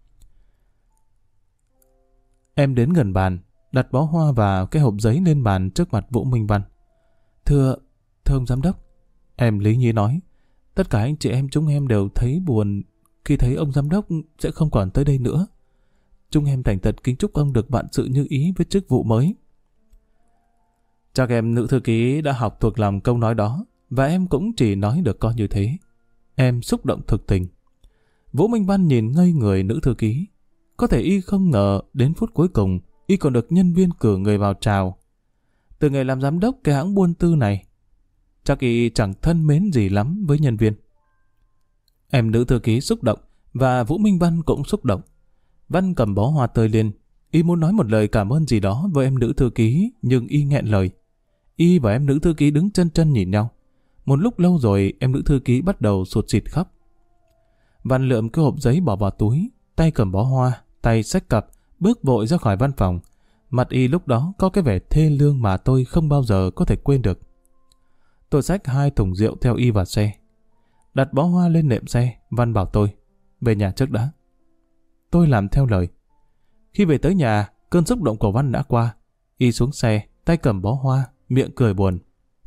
Em đến gần bàn, đặt bó hoa và cái hộp giấy lên bàn trước mặt Vũ Minh Văn. Thưa ông giám đốc, em lý nhí nói, tất cả anh chị em chúng em đều thấy buồn khi thấy ông giám đốc sẽ không còn tới đây nữa. Chúng em thành thật kính chúc ông được vạn sự như ý với chức vụ mới. Chắc em nữ thư ký đã học thuộc lòng câu nói đó, và em cũng chỉ nói được coi như thế. Em xúc động thực tình. Vũ Minh Văn nhìn ngây người nữ thư ký. Có thể y không ngờ đến phút cuối cùng y còn được nhân viên cử người vào chào. Từ ngày làm giám đốc cái hãng buôn tư này, chắc y chẳng thân mến gì lắm với nhân viên. Em nữ thư ký xúc động và Vũ Minh Văn cũng xúc động. Văn cầm bó hoa tươi lên. Y muốn nói một lời cảm ơn gì đó với em nữ thư ký, nhưng y nghẹn lời. Y và em nữ thư ký đứng chân chân nhìn nhau. Một lúc lâu rồi em nữ thư ký bắt đầu sụt sịt khóc. Văn lượm cái hộp giấy bỏ vào túi, tay cầm bó hoa, tay xách cặp, bước vội ra khỏi văn phòng. Mặt y lúc đó có cái vẻ thê lương mà tôi không bao giờ có thể quên được. Tôi xách 2 thùng rượu theo y vào xe. Đặt bó hoa lên nệm xe, Văn bảo tôi, về nhà trước đã. Tôi làm theo lời. Khi về tới nhà, cơn xúc động của Văn đã qua. Y xuống xe, tay cầm bó hoa, miệng cười buồn.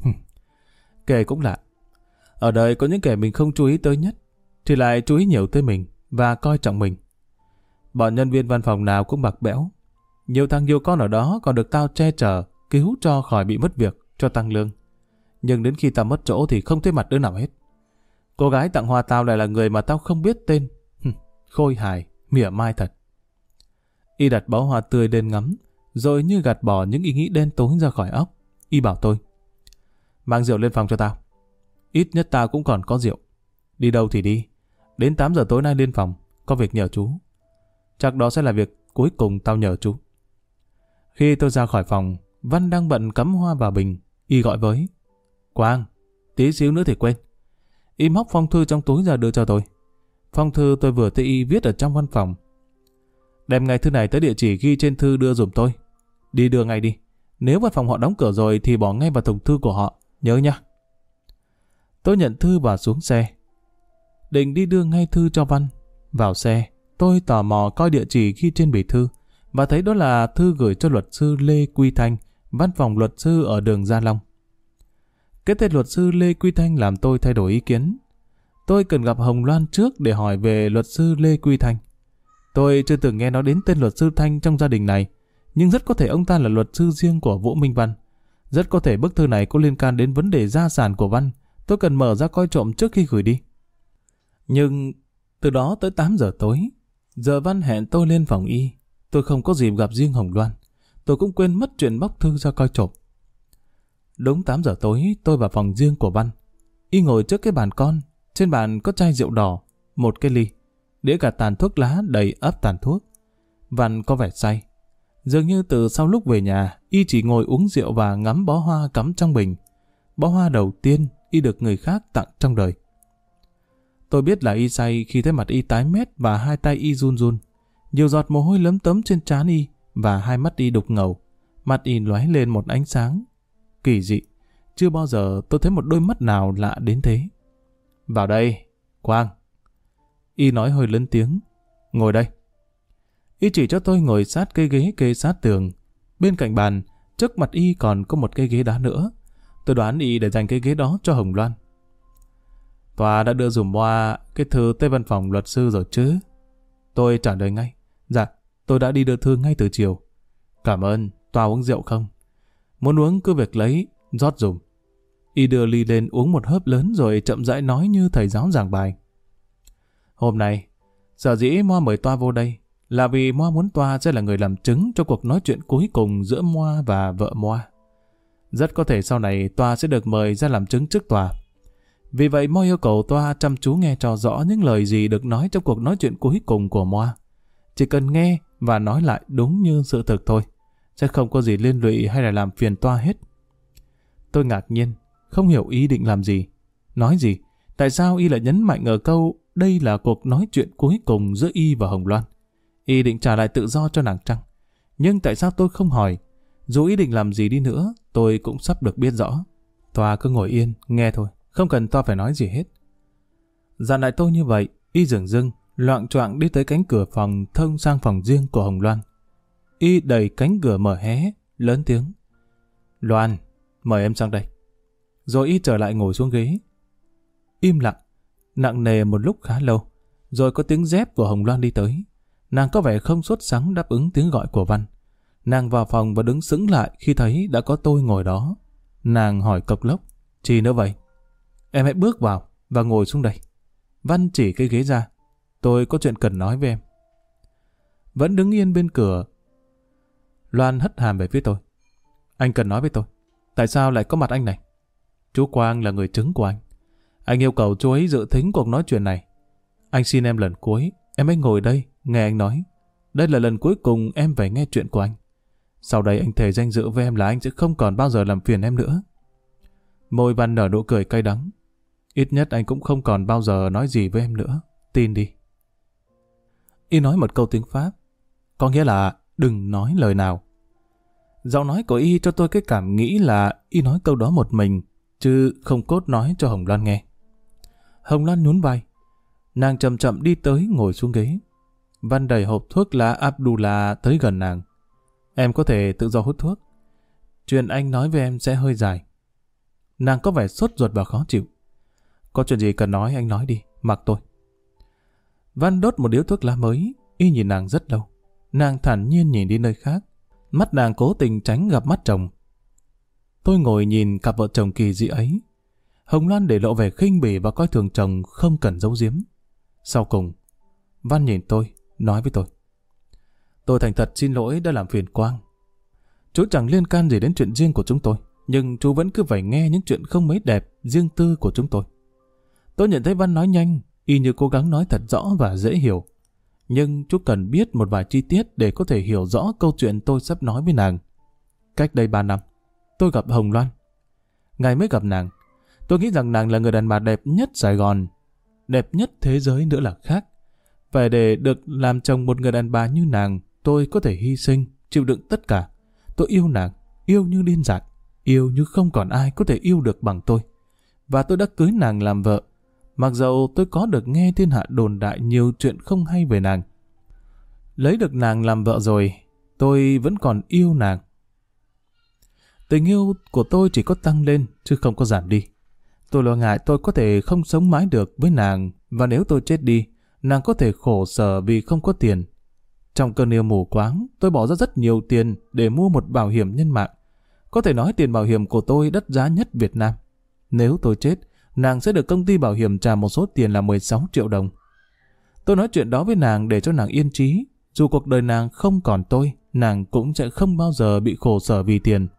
Kể cũng lạ. Ở đời có những kẻ mình không chú ý tới nhất, thì lại chú ý nhiều tới mình và coi trọng mình. Bọn nhân viên văn phòng nào cũng bạc bẽo. Nhiều thằng nhiều con ở đó còn được tao che chở, cứu cho khỏi bị mất việc, cho tăng lương. Nhưng đến khi tao mất chỗ thì không thấy mặt đứa nào hết. Cô gái tặng hoa tao lại là người mà tao không biết tên. Khôi hài, mỉa mai thật. Y đặt bó hoa tươi lên ngắm, rồi như gạt bỏ những ý nghĩ đen tối ra khỏi óc. Y bảo tôi, mang rượu lên phòng cho tao. Ít nhất tao cũng còn có rượu. Đi đâu thì đi. Đến 8 giờ tối nay lên phòng, có việc nhờ chú. Chắc đó sẽ là việc cuối cùng tao nhờ chú. Khi tôi ra khỏi phòng, Văn đang bận cắm hoa vào bình. Y gọi với, Quang, tí xíu nữa thì quên. Y móc phong thư trong túi ra đưa cho tôi. Phong thư tôi vừa thấy y viết ở trong văn phòng. Đem ngay thư này tới địa chỉ ghi trên thư đưa giùm tôi. Đi đưa ngay đi. Nếu văn phòng họ đóng cửa rồi thì bỏ ngay vào thùng thư của họ. Nhớ nha. Tôi nhận thư và xuống xe. Định đi đưa ngay thư cho Văn. Vào xe, tôi tò mò coi địa chỉ ghi trên bì thư và thấy đó là thư gửi cho luật sư Lê Quy Thanh, văn phòng luật sư ở đường Gia Long. Cái tên luật sư Lê Quy Thanh làm tôi thay đổi ý kiến. Tôi cần gặp Hồng Loan trước để hỏi về luật sư Lê Quy Thanh. Tôi chưa từng nghe nói đến tên luật sư Thanh trong gia đình này, nhưng rất có thể ông ta là luật sư riêng của Vũ Minh Văn. Rất có thể bức thư này có liên can đến vấn đề gia sản của Văn. Tôi cần mở ra coi trộm trước khi gửi đi. Nhưng từ đó tới 8 giờ tối, giờ Văn hẹn tôi lên phòng y. Tôi không có dịp gặp riêng Hồng Loan. Tôi cũng quên mất chuyện bóc thư ra coi trộm. Đúng 8 giờ tối, tôi vào phòng riêng của Văn. Y ngồi trước cái bàn con. Trên bàn có chai rượu đỏ, một cái ly, đĩa cả tàn thuốc lá đầy ắp tàn thuốc. Văn có vẻ say. Dường như từ sau lúc về nhà, y chỉ ngồi uống rượu và ngắm bó hoa cắm trong bình. Bó hoa đầu tiên y được người khác tặng trong đời. Tôi biết là y say khi thấy mặt y tái mét và hai tay y run run. Nhiều giọt mồ hôi lấm tấm trên trán y và hai mắt y đục ngầu. Mặt y lóe lên một ánh sáng kỳ dị. Chưa bao giờ tôi thấy một đôi mắt nào lạ đến thế. Vào đây, Quang. Y nói hơi lớn tiếng. Ngồi đây. Y chỉ cho tôi ngồi sát cái ghế kê sát tường. Bên cạnh bàn, trước mặt Y còn có một cái ghế đá nữa. Tôi đoán Y để dành cái ghế đó cho Hồng Loan. Tòa đã đưa dùm Moa cái thư tới văn phòng luật sư rồi chứ? Tôi trả lời ngay. Dạ, tôi đã đi đưa thư ngay từ chiều. Cảm ơn. Tòa uống rượu không? Muốn uống cứ việc lấy, rót dùm. Y đưa ly lên uống một hớp lớn rồi chậm rãi nói như thầy giáo giảng bài. Hôm nay, sở dĩ Moa mời Toa vô đây là vì Moa muốn Toa sẽ là người làm chứng cho cuộc nói chuyện cuối cùng giữa Moa và vợ Moa. Rất có thể sau này Toa sẽ được mời ra làm chứng trước tòa. Vì vậy Moa yêu cầu Toa chăm chú nghe cho rõ những lời gì được nói trong cuộc nói chuyện cuối cùng của Moa. Chỉ cần nghe và nói lại đúng như sự thực thôi, sẽ không có gì liên lụy hay là làm phiền Toa hết. Tôi ngạc nhiên, không hiểu Y định làm gì, nói gì. Tại sao Y lại nhấn mạnh ở câu đây là cuộc nói chuyện cuối cùng giữa Y và Hồng Loan? Y định trả lại tự do cho nàng chăng? Nhưng tại sao tôi không hỏi? Dù Y định làm gì đi nữa, tôi cũng sắp được biết rõ. Toa cứ ngồi yên, nghe thôi, không cần Toa phải nói gì hết. Dặn lại tôi như vậy, Y dửng dưng, loạng choạng đi tới cánh cửa phòng thông sang phòng riêng của Hồng Loan. Y đẩy cánh cửa mở hé, lớn tiếng. Loan, mời em sang đây. Rồi Y trở lại ngồi xuống ghế. Im lặng, nặng nề một lúc khá lâu, rồi có tiếng dép của Hồng Loan đi tới. Nàng có vẻ không sốt sắng đáp ứng tiếng gọi của Văn. Nàng vào phòng và đứng sững lại khi thấy đã có tôi ngồi đó. Nàng hỏi cộc lốc. Chi nữa vậy? Em hãy bước vào và ngồi xuống đây. Văn chỉ cái ghế ra. Tôi có chuyện cần nói với em. Vẫn đứng yên bên cửa, Loan hất hàm về phía tôi. Anh cần nói với tôi. Tại sao lại có mặt anh này? Chú Quang là người chứng của anh. Anh yêu cầu chú ấy dự thính cuộc nói chuyện này. Anh xin em lần cuối, em hãy ngồi đây, nghe anh nói. Đây là lần cuối cùng em phải nghe chuyện của anh. Sau đây anh thề danh dự với em là anh sẽ không còn bao giờ làm phiền em nữa. Môi Văn nở nụ cười cay đắng. Ít nhất anh cũng không còn bao giờ nói gì với em nữa. Tin đi. Y nói một câu tiếng Pháp. Có nghĩa là đừng nói lời nào. Giọng nói của Y cho tôi cái cảm nghĩ là Y nói câu đó một mình, chứ không cốt nói cho Hồng Loan nghe. Hồng Loan nhún vai. Nàng chậm chậm đi tới ngồi xuống ghế. Văn đẩy hộp thuốc lá Abdullah tới gần nàng. Em có thể tự do hút thuốc. Chuyện anh nói với em sẽ hơi dài. Nàng có vẻ sốt ruột và khó chịu. Có chuyện gì cần nói anh nói đi, mặc tôi. Văn đốt một điếu thuốc lá mới. Y nhìn nàng rất lâu. Nàng thản nhiên nhìn đi nơi khác. Mắt nàng cố tình tránh gặp mắt chồng. Tôi ngồi nhìn cặp vợ chồng kỳ dị ấy. Hồng Loan để lộ vẻ khinh bỉ và coi thường chồng không cần giấu giếm. Sau cùng, Văn nhìn tôi, nói với tôi. Tôi thành thật xin lỗi đã làm phiền Quang. Chú chẳng liên can gì đến chuyện riêng của chúng tôi, nhưng chú vẫn cứ phải nghe những chuyện không mấy đẹp, riêng tư của chúng tôi. Tôi nhận thấy Văn nói nhanh, y như cố gắng nói thật rõ và dễ hiểu. Nhưng chú cần biết một vài chi tiết để có thể hiểu rõ câu chuyện tôi sắp nói với nàng. Cách đây 3 năm, tôi gặp Hồng Loan. Ngày mới gặp nàng, tôi nghĩ rằng nàng là người đàn bà đẹp nhất Sài Gòn, đẹp nhất thế giới nữa là khác. Và để được làm chồng một người đàn bà như nàng, tôi có thể hy sinh, chịu đựng tất cả. Tôi yêu nàng, yêu như điên dại, yêu như không còn ai có thể yêu được bằng tôi. Và tôi đã cưới nàng làm vợ, mặc dầu tôi có được nghe thiên hạ đồn đại nhiều chuyện không hay về nàng. Lấy được nàng làm vợ rồi, tôi vẫn còn yêu nàng. Tình yêu của tôi chỉ có tăng lên, chứ không có giảm đi. Tôi lo ngại tôi có thể không sống mãi được với nàng, và nếu tôi chết đi, nàng có thể khổ sở vì không có tiền. Trong cơn yêu mù quáng, tôi bỏ ra rất nhiều tiền để mua một bảo hiểm nhân mạng. Có thể nói tiền bảo hiểm của tôi đắt giá nhất Việt Nam. Nếu tôi chết, nàng sẽ được công ty bảo hiểm trả một số tiền là 16 triệu đồng. Tôi nói chuyện đó với nàng để cho nàng yên trí. Dù cuộc đời nàng không còn tôi, nàng cũng sẽ không bao giờ bị khổ sở vì tiền.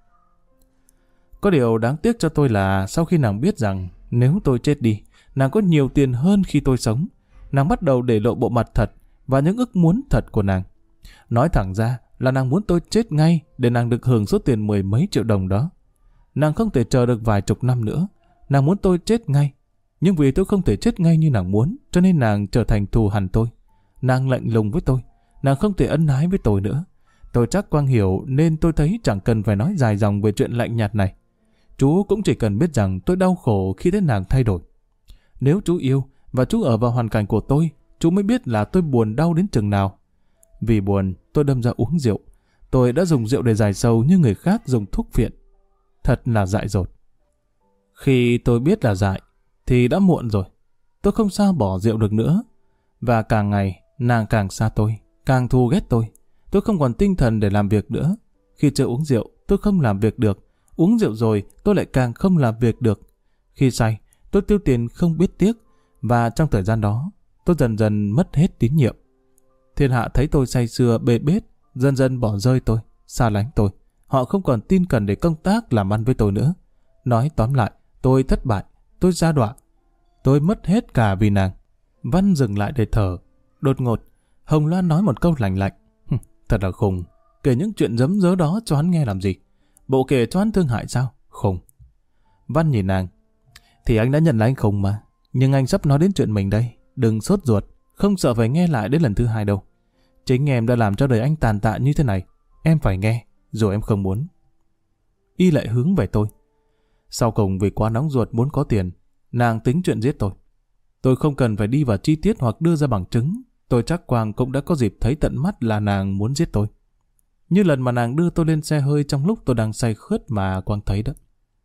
Có điều đáng tiếc cho tôi là sau khi nàng biết rằng nếu tôi chết đi, nàng có nhiều tiền hơn khi tôi sống, nàng bắt đầu để lộ bộ mặt thật và những ước muốn thật của nàng. Nói thẳng ra là nàng muốn tôi chết ngay để nàng được hưởng số tiền 10 mấy triệu đồng đó. Nàng không thể chờ được vài chục năm nữa. Nàng muốn tôi chết ngay. Nhưng vì tôi không thể chết ngay như nàng muốn, cho nên nàng trở thành thù hằn tôi. Nàng lạnh lùng với tôi. Nàng không thể ân ái với tôi nữa. Tôi chắc Quang hiểu nên tôi thấy chẳng cần phải nói dài dòng về chuyện lạnh nhạt này. Chú cũng chỉ cần biết rằng tôi đau khổ khi thấy nàng thay đổi. Nếu chú yêu và chú ở vào hoàn cảnh của tôi chú mới biết là tôi buồn đau đến chừng nào. Vì buồn, tôi đâm ra uống rượu. Tôi đã dùng rượu để giải sầu như người khác dùng thuốc phiện. Thật là dại dột. Khi tôi biết là dại, thì đã muộn rồi. Tôi không sao bỏ rượu được nữa. Và càng ngày, nàng càng xa tôi, càng thù ghét tôi. Tôi không còn tinh thần để làm việc nữa. Khi chưa uống rượu, tôi không làm việc được. Uống rượu rồi, tôi lại càng không làm việc được. Khi say, tôi tiêu tiền không biết tiếc. Và trong thời gian đó, tôi dần dần mất hết tín nhiệm. Thiên hạ thấy tôi say sưa bê bết, dần dần bỏ rơi tôi, xa lánh tôi. Họ không còn tin cẩn để công tác làm ăn với tôi nữa. Nói tóm lại, tôi thất bại, tôi sa đọa. Tôi mất hết cả vì nàng. Văn dừng lại để thở. Đột ngột, Hồng Loan nói một câu lạnh lạnh. Thật là khùng, kể những chuyện giấm dớ đó cho hắn nghe làm gì? Bộ kể cho hắn thương hại sao? Khùng. Văn nhìn nàng. Thì anh đã nhận là anh khùng mà. Nhưng anh sắp nói đến chuyện mình đây. Đừng sốt ruột, không sợ phải nghe lại đến lần thứ hai đâu. Chính em đã làm cho đời anh tàn tạ như thế này. Em phải nghe, dù em không muốn. Y lại hướng về tôi. Sau cùng vì quá nóng ruột muốn có tiền, nàng tính chuyện giết tôi. Tôi không cần phải đi vào chi tiết hoặc đưa ra bằng chứng. Tôi chắc Quang cũng đã có dịp thấy tận mắt là nàng muốn giết tôi. Như lần mà nàng đưa tôi lên xe hơi trong lúc tôi đang say khướt mà Quang thấy đó.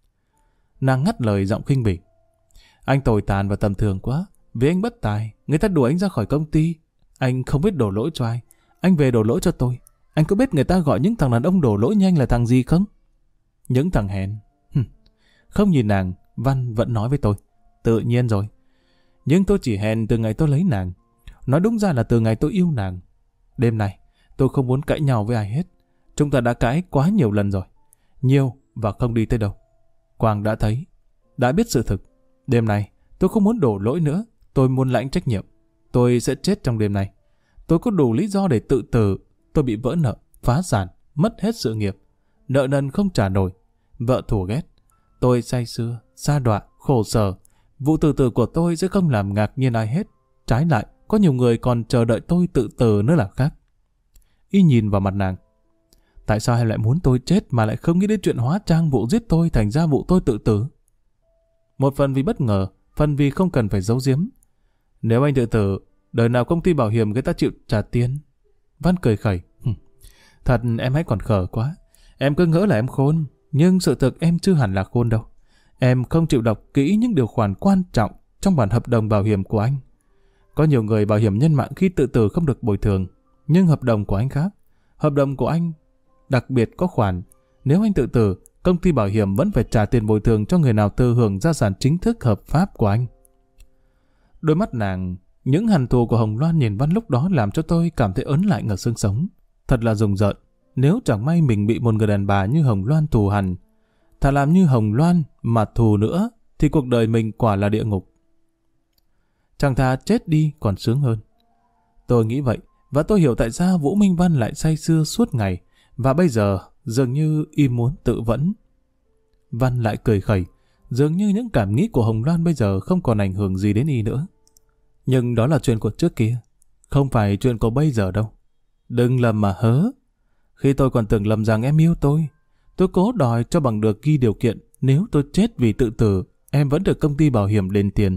Nàng ngắt lời giọng khinh bỉ. Anh tồi tàn và tầm thường quá. Vì anh bất tài, người ta đuổi anh ra khỏi công ty. Anh không biết đổ lỗi cho ai. Anh về đổ lỗi cho tôi. Anh có biết người ta gọi những thằng đàn ông đổ lỗi như anh là thằng gì không? Những thằng hèn. Không nhìn nàng, Văn vẫn nói với tôi. Tự nhiên rồi. Nhưng tôi chỉ hèn từ ngày tôi lấy nàng. Nói đúng ra là từ ngày tôi yêu nàng. Đêm này, tôi không muốn cãi nhau với ai hết. Chúng ta đã cãi quá nhiều lần rồi. Nhiều và không đi tới đâu. Quang đã thấy, đã biết sự thực. Đêm này, tôi không muốn đổ lỗi nữa. Tôi muốn lãnh trách nhiệm. Tôi sẽ chết trong đêm này. Tôi có đủ lý do để tự tử. Tôi bị vỡ nợ, phá sản, mất hết sự nghiệp. Nợ nần không trả nổi. Vợ thù ghét. Tôi say sưa, sa đọa, khổ sở. Vụ tự tử của tôi sẽ không làm ngạc nhiên ai hết. Trái lại, có nhiều người còn chờ đợi tôi tự tử nữa là khác. Y nhìn vào mặt nàng. Tại sao em lại muốn tôi chết mà lại không nghĩ đến chuyện hóa trang vụ giết tôi thành ra vụ tôi tự tử? Một phần vì bất ngờ, phần vì không cần phải giấu giếm. Nếu anh tự tử, đời nào công ty bảo hiểm người ta chịu trả tiền? Văn cười khẩy. Thật em hãy còn khờ quá. Em cứ ngỡ là em khôn, nhưng sự thực em chưa hẳn là khôn đâu. Em không chịu đọc kỹ những điều khoản quan trọng trong bản hợp đồng bảo hiểm của anh. Có nhiều người bảo hiểm nhân mạng khi tự tử không được bồi thường, nhưng hợp đồng của anh khác. Hợp đồng của anh đặc biệt có khoản nếu anh tự tử, công ty bảo hiểm vẫn phải trả tiền bồi thường cho người nào thừa hưởng gia sản chính thức hợp pháp của anh. Đôi mắt nàng, những hằn thù của Hồng Loan nhìn Văn lúc đó làm cho tôi cảm thấy ớn lạnh ở xương sống. Thật là rùng rợn. Nếu chẳng may mình bị một người đàn bà như Hồng Loan thù hằn, thà làm như Hồng Loan mà thù nữa, thì cuộc đời mình quả là địa ngục. Chẳng thà chết đi còn sướng hơn. Tôi nghĩ vậy, và tôi hiểu tại sao Vũ Minh Văn lại say sưa suốt ngày, và bây giờ dường như y muốn tự vẫn. Văn lại cười khẩy, dường như những cảm nghĩ của Hồng Loan bây giờ không còn ảnh hưởng gì đến y nữa. Nhưng đó là chuyện của trước kia, không phải chuyện của bây giờ đâu. Đừng lầm mà hớ. Khi tôi còn tưởng lầm rằng em yêu tôi cố đòi cho bằng được ghi điều kiện nếu tôi chết vì tự tử, em vẫn được công ty bảo hiểm đền tiền.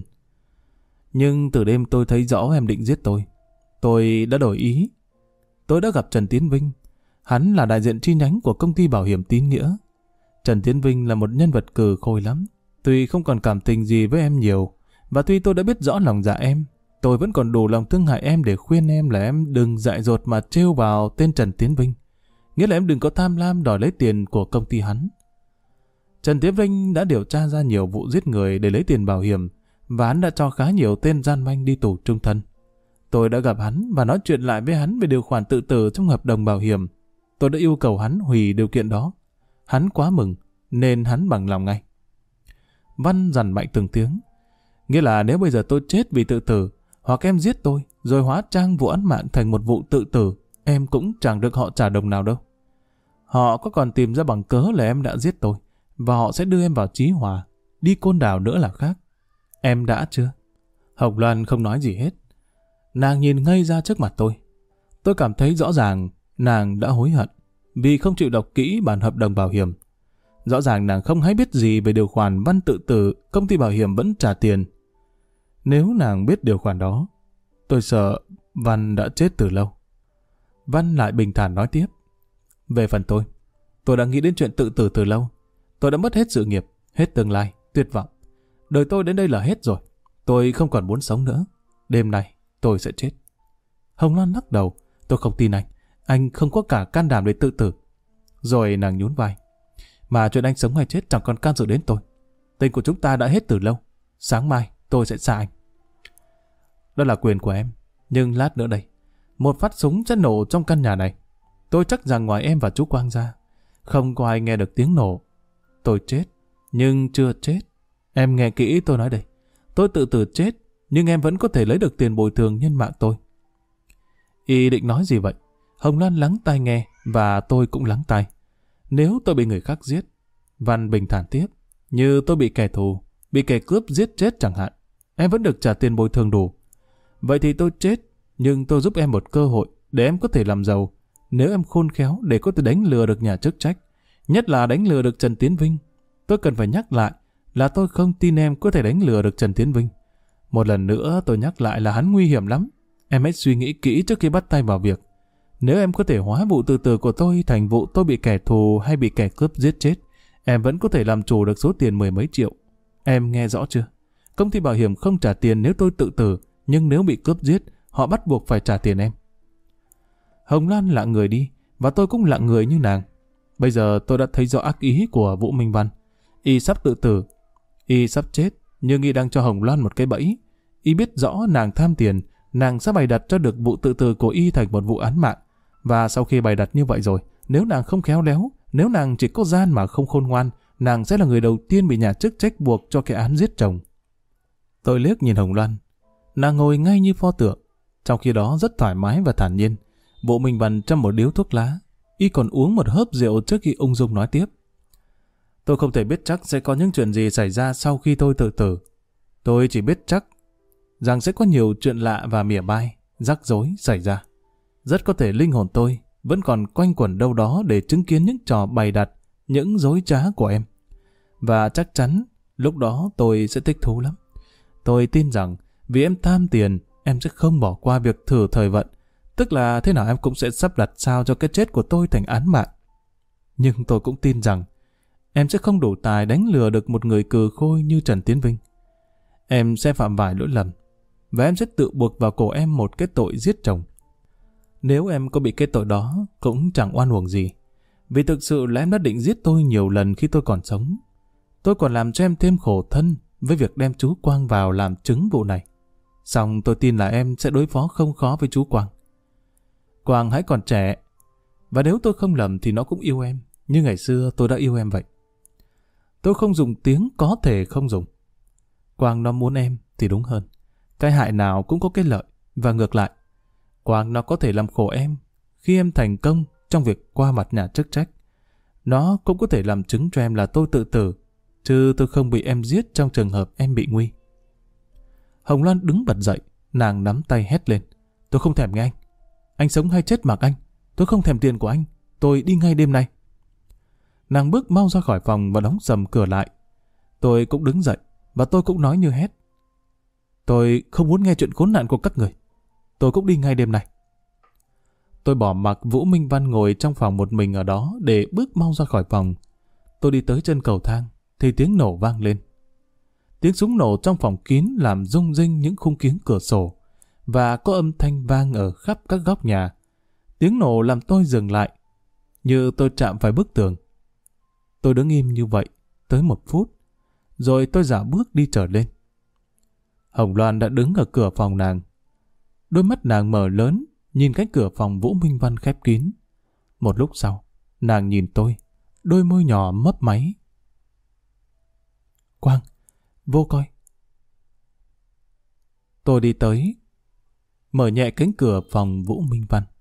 Nhưng từ đêm tôi thấy rõ em định giết tôi đã đổi ý. Tôi đã gặp Trần Tiến Vinh. Hắn là đại diện chi nhánh của công ty bảo hiểm Tín Nghĩa. Trần Tiến Vinh là một nhân vật cừ khôi lắm. Tuy không còn cảm tình gì với em nhiều, và tuy tôi đã biết rõ lòng dạ em, tôi vẫn còn đủ lòng thương hại em để khuyên em là em đừng dại dột mà trêu vào tên Trần Tiến Vinh. Nghĩa là em đừng có tham lam đòi lấy tiền của công ty hắn. Trần Tiến Vinh đã điều tra ra nhiều vụ giết người để lấy tiền bảo hiểm, và hắn đã cho khá nhiều tên gian manh đi tù trung thân. Tôi đã gặp hắn và nói chuyện lại với hắn về điều khoản tự tử trong hợp đồng bảo hiểm. Tôi đã yêu cầu hắn hủy điều kiện đó. Hắn quá mừng, nên hắn bằng lòng ngay. Văn dằn mạnh từng tiếng. Nghĩa là nếu bây giờ tôi chết vì tự tử, hoặc em giết tôi, rồi hóa trang vụ án mạng thành một vụ tự tử, em cũng chẳng được họ trả đồng nào đâu. Họ có còn tìm ra bằng cớ là em đã giết tôi, và họ sẽ đưa em vào Chí Hòa, đi Côn Đảo nữa là khác. Em đã chưa? Hồng Loan không nói gì hết. Nàng nhìn ngây ra trước mặt tôi. Tôi cảm thấy rõ ràng nàng đã hối hận vì không chịu đọc kỹ bản hợp đồng bảo hiểm. Rõ ràng nàng không hay biết gì về điều khoản Văn tự tử, công ty bảo hiểm vẫn trả tiền. Nếu nàng biết điều khoản đó, Tôi sợ Văn đã chết từ lâu. Văn lại bình thản nói tiếp. Về phần tôi đã nghĩ đến chuyện tự tử từ lâu. Tôi đã mất hết sự nghiệp, hết tương lai, tuyệt vọng. Đời tôi đến đây là hết rồi. Tôi không còn muốn sống nữa. Đêm nay tôi sẽ chết. Hồng Loan lắc đầu. Tôi không tin anh. Anh không có cả can đảm để tự tử. Rồi nàng nhún vai. Mà chuyện anh sống hay chết chẳng còn can dự đến tôi. Tình của chúng ta đã hết từ lâu. Sáng mai tôi sẽ xa anh. Đó là quyền của em. Nhưng lát nữa đây, một phát súng sẽ nổ trong căn nhà này. Tôi chắc rằng ngoài em và chú Quang ra, không có ai nghe được tiếng nổ. Tôi chết, nhưng chưa chết. Em nghe kỹ tôi nói đây. Tôi tự tử chết, nhưng em vẫn có thể lấy được tiền bồi thường nhân mạng tôi. Y định nói gì vậy? Hồng Loan lắng tai nghe, và tôi cũng lắng tai. Nếu tôi bị người khác giết, Văn bình thản tiếp, như tôi bị kẻ thù, bị kẻ cướp giết chết chẳng hạn, em vẫn được trả tiền bồi thường đủ. Vậy thì tôi chết, nhưng tôi giúp em một cơ hội để em có thể làm giàu. Nếu em khôn khéo để có thể đánh lừa được nhà chức trách, nhất là đánh lừa được Trần Tiến Vinh. Tôi cần phải nhắc lại là tôi không tin em có thể đánh lừa được Trần Tiến Vinh. Một lần nữa tôi nhắc lại là hắn nguy hiểm lắm. Em hãy suy nghĩ kỹ trước khi bắt tay vào việc. Nếu em có thể hóa vụ tự tử của tôi thành vụ tôi bị kẻ thù hay bị kẻ cướp giết chết, em vẫn có thể làm chủ được số tiền 10 mấy triệu. Em nghe rõ chưa? Công ty bảo hiểm không trả tiền nếu tôi tự tử, nhưng nếu bị cướp giết, họ bắt buộc phải trả tiền em. Hồng Loan lặng người đi, và tôi cũng lặng người như nàng. Bây giờ tôi đã thấy rõ ác ý của Vũ Minh Văn. Y sắp tự tử, y sắp chết, nhưng y đang cho Hồng Loan một cái bẫy. Y biết rõ nàng tham tiền, nàng sẽ bày đặt cho được vụ tự tử của y thành một vụ án mạng. Và sau khi bày đặt như vậy rồi, nếu nàng không khéo léo, nếu nàng chỉ có gian mà không khôn ngoan, nàng sẽ là người đầu tiên bị nhà chức trách buộc cho cái án giết chồng. Tôi liếc nhìn Hồng Loan. Nàng ngồi ngay như pho tượng, trong khi đó rất thoải mái và thản nhiên. Vũ Minh Văn châm một điếu thuốc lá, y còn uống một hớp rượu trước khi ung dung nói tiếp. Tôi không thể biết chắc sẽ có những chuyện gì xảy ra sau khi tôi tự tử. Tôi chỉ biết chắc rằng sẽ có nhiều chuyện lạ và mỉa mai, rắc rối xảy ra. Rất có thể linh hồn tôi vẫn còn quanh quẩn đâu đó để chứng kiến những trò bày đặt, những dối trá của em. Và chắc chắn lúc đó tôi sẽ thích thú lắm. Tôi tin rằng vì em tham tiền, em sẽ không bỏ qua việc thử thời vận. Tức là thế nào em cũng sẽ sắp đặt sao cho cái chết của tôi thành án mạng. Nhưng tôi cũng tin rằng em sẽ không đủ tài đánh lừa được một người cừ khôi như Trần Tiến Vinh. Em sẽ phạm vài lỗi lầm, và em sẽ tự buộc vào cổ em một cái tội giết chồng. Nếu em có bị cái tội đó, cũng chẳng oan uổng gì. Vì thực sự là em đã định giết tôi nhiều lần khi tôi còn sống. Tôi còn làm cho em thêm khổ thân với việc đem chú Quang vào làm chứng vụ này. Xong tôi tin là em sẽ đối phó không khó với chú Quang. Quang hãy còn trẻ, và nếu tôi không lầm thì nó cũng yêu em, như ngày xưa tôi đã yêu em vậy. Tôi không dùng tiếng có thể không dùng. Quang nó muốn em thì đúng hơn. Cái hại nào cũng có cái lợi, và ngược lại. Quang nó có thể làm khổ em khi em thành công trong việc qua mặt nhà chức trách. Nó cũng có thể làm chứng cho em là tôi tự tử, chứ tôi không bị em giết trong trường hợp em bị nguy. Hồng Loan đứng bật dậy, nàng nắm tay hét lên. Tôi không thèm nghe anh. Anh sống hay chết mặc anh. Tôi không thèm tiền của anh. Tôi đi ngay đêm nay. Nàng bước mau ra khỏi phòng và đóng sầm cửa lại. Tôi cũng đứng dậy, và tôi cũng nói như hét. Tôi không muốn nghe chuyện khốn nạn của các người. Tôi cũng đi ngay đêm nay. Tôi bỏ mặc Vũ Minh Văn ngồi trong phòng một mình ở đó để bước mau ra khỏi phòng. Tôi đi tới chân cầu thang, thì tiếng nổ vang lên. Tiếng súng nổ trong phòng kín làm rung rinh những khung kiếng cửa sổ, và có âm thanh vang ở khắp các góc nhà. Tiếng nổ làm tôi dừng lại, như tôi chạm phải bức tường. Tôi đứng im như vậy tới 1 phút, rồi tôi dạo bước đi trở lên. Hồng Loan đã đứng ở cửa phòng nàng. Đôi mắt nàng mở lớn, nhìn cánh cửa phòng Vũ Minh Văn khép kín. Một lúc sau, nàng nhìn tôi, đôi môi nhỏ mấp máy. Quang, vô coi. Tôi đi tới, mở nhẹ cánh cửa phòng Vũ Minh Văn.